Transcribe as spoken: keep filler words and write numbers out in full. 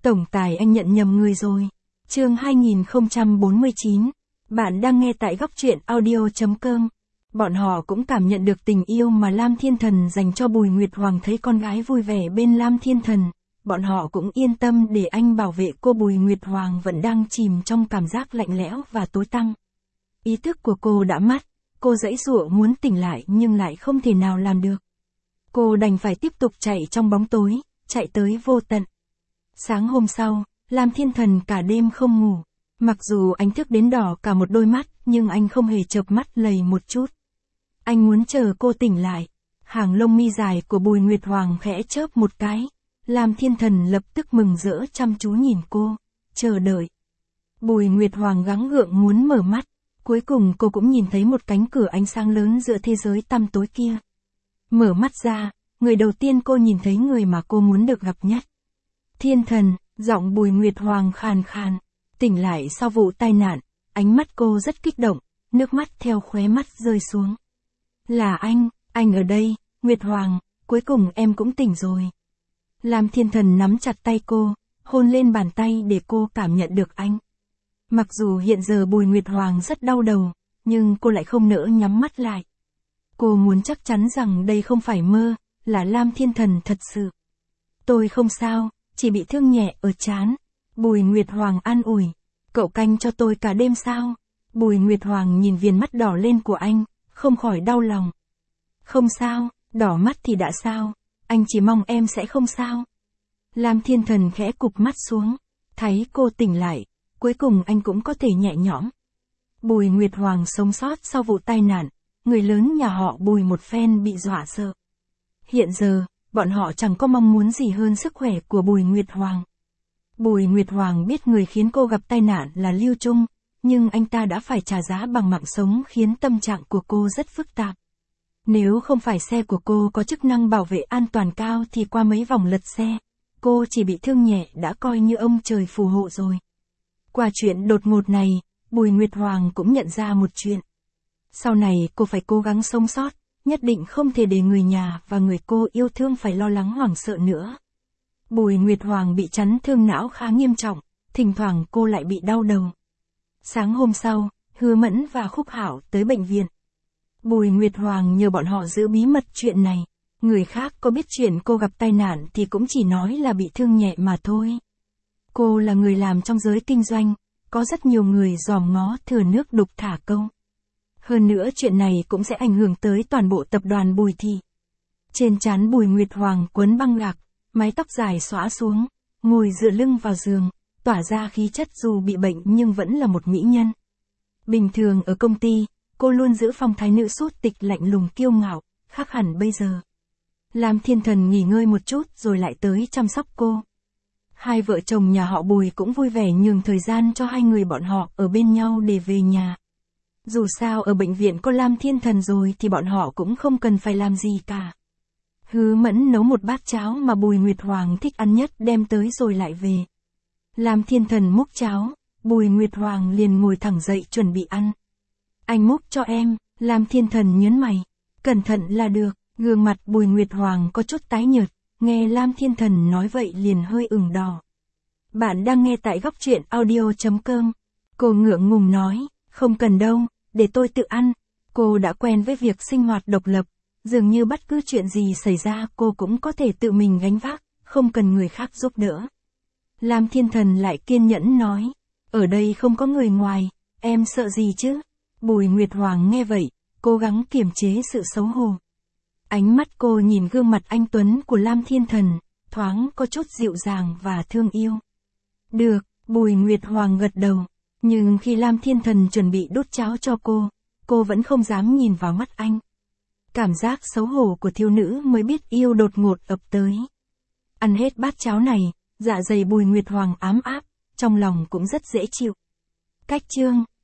Tổng tài anh nhận nhầm người rồi. Chương hai nghìn không trăm bốn mươi chín. Bạn đang nghe tại góc truyện audio chấm com. Bọn họ cũng cảm nhận được tình yêu mà Lam Thiên Thần dành cho Bùi Nguyệt Hoàng, thấy con gái vui vẻ bên Lam Thiên Thần. Bọn họ cũng yên tâm để anh bảo vệ cô. Bùi Nguyệt Hoàng vẫn đang chìm trong cảm giác lạnh lẽo và tối tăm. Ý thức của cô đã mất, cô giãy giụa muốn tỉnh lại nhưng lại không thể nào làm được. Cô đành phải tiếp tục chạy trong bóng tối, chạy tới vô tận. Sáng hôm sau, Lam Thiên Thần cả đêm không ngủ. Mặc dù anh thức đến đỏ cả một đôi mắt, nhưng anh không hề chợp mắt lầy một chút. Anh muốn chờ cô tỉnh lại. Hàng lông mi dài của Bùi Nguyệt Hoàng khẽ chớp một cái. Lam Thiên Thần lập tức mừng rỡ chăm chú nhìn cô, chờ đợi. Bùi Nguyệt Hoàng gắng gượng muốn mở mắt. Cuối cùng cô cũng nhìn thấy một cánh cửa ánh sáng lớn giữa thế giới tăm tối kia. Mở mắt ra, người đầu tiên cô nhìn thấy người mà cô muốn được gặp nhất. Thiên Thần, giọng Bùi Nguyệt Hoàng khàn khàn. Tỉnh lại sau vụ tai nạn, ánh mắt cô rất kích động, nước mắt theo khóe mắt rơi xuống. Là anh, anh ở đây, Nguyệt Hoàng, cuối cùng em cũng tỉnh rồi. Lam Thiên Thần nắm chặt tay cô, hôn lên bàn tay để cô cảm nhận được anh. Mặc dù hiện giờ Bùi Nguyệt Hoàng rất đau đầu, nhưng cô lại không nỡ nhắm mắt lại. Cô muốn chắc chắn rằng đây không phải mơ, là Lam Thiên Thần thật sự. Tôi không sao, chỉ bị thương nhẹ ở trán. Bùi Nguyệt Hoàng an ủi. Cậu canh cho tôi cả đêm sao? Bùi Nguyệt Hoàng nhìn viền mắt đỏ lên của anh, không khỏi đau lòng. Không sao, đỏ mắt thì đã sao, anh chỉ mong em sẽ không sao. Lam Thiên Thần khẽ cụp mắt xuống, thấy cô tỉnh lại, cuối cùng anh cũng có thể nhẹ nhõm. Bùi Nguyệt Hoàng sống sót sau vụ tai nạn, người lớn nhà họ Bùi một phen bị dọa sợ. Hiện giờ, bọn họ chẳng có mong muốn gì hơn sức khỏe của Bùi Nguyệt Hoàng. Bùi Nguyệt Hoàng biết người khiến cô gặp tai nạn là Lưu Trung, nhưng anh ta đã phải trả giá bằng mạng sống, khiến tâm trạng của cô rất phức tạp. Nếu không phải xe của cô có chức năng bảo vệ an toàn cao thì qua mấy vòng lật xe, cô chỉ bị thương nhẹ đã coi như ông trời phù hộ rồi. Qua chuyện đột ngột này, Bùi Nguyệt Hoàng cũng nhận ra một chuyện. Sau này cô phải cố gắng sống sót, nhất định không thể để người nhà và người cô yêu thương phải lo lắng hoảng sợ nữa. Bùi Nguyệt Hoàng bị chấn thương não khá nghiêm trọng, thỉnh thoảng cô lại bị đau đầu. Sáng hôm sau, Hứa Mẫn và Khúc Hảo tới bệnh viện. Bùi Nguyệt Hoàng nhờ bọn họ giữ bí mật chuyện này. Người khác có biết chuyện cô gặp tai nạn thì cũng chỉ nói là bị thương nhẹ mà thôi. Cô là người làm trong giới kinh doanh, có rất nhiều người dòm ngó thừa nước đục thả câu. Hơn nữa chuyện này cũng sẽ ảnh hưởng tới toàn bộ tập đoàn Bùi Thị. Trên trán Bùi Nguyệt Hoàng quấn băng gạc, mái tóc dài xõa xuống, ngồi dựa lưng vào giường, tỏa ra khí chất dù bị bệnh nhưng vẫn là một mỹ nhân. Bình thường ở công ty, cô luôn giữ phong thái nữ sút tịch lạnh lùng kiêu ngạo, khác hẳn bây giờ. Lam Thiên Thần nghỉ ngơi một chút rồi lại tới chăm sóc cô. Hai vợ chồng nhà họ Bùi cũng vui vẻ nhường thời gian cho hai người bọn họ ở bên nhau để về nhà. Dù sao ở bệnh viện có Lam Thiên Thần rồi thì bọn họ cũng không cần phải làm gì cả. Hứa Mẫn nấu một bát cháo mà Bùi Nguyệt Hoàng thích ăn nhất đem tới rồi lại về. Lam Thiên Thần múc cháo, Bùi Nguyệt Hoàng liền ngồi thẳng dậy chuẩn bị ăn. Anh múc cho em, Lam Thiên Thần nhớn mày. Cẩn thận là được, gương mặt Bùi Nguyệt Hoàng có chút tái nhợt, nghe Lam Thiên Thần nói vậy liền hơi ửng đỏ. Bạn đang nghe tại góc truyện audio chấm com. Cô ngượng ngùng nói, không cần đâu, để tôi tự ăn. Cô đã quen với việc sinh hoạt độc lập, dường như bất cứ chuyện gì xảy ra cô cũng có thể tự mình gánh vác, không cần người khác giúp đỡ. Lam Thiên Thần lại kiên nhẫn nói, ở đây không có người ngoài, em sợ gì chứ? Bùi Nguyệt Hoàng nghe vậy, cố gắng kiềm chế sự xấu hổ. Ánh mắt cô nhìn gương mặt anh tuấn của Lam Thiên Thần, thoáng có chút dịu dàng và thương yêu. Được, Bùi Nguyệt Hoàng gật đầu, nhưng khi Lam Thiên Thần chuẩn bị đút cháo cho cô, cô vẫn không dám nhìn vào mắt anh. Cảm giác xấu hổ của thiếu nữ mới biết yêu đột ngột ập tới. Ăn hết bát cháo này, dạ dày Bùi Nguyệt Hoàng ám áp, trong lòng cũng rất dễ chịu. Cách chương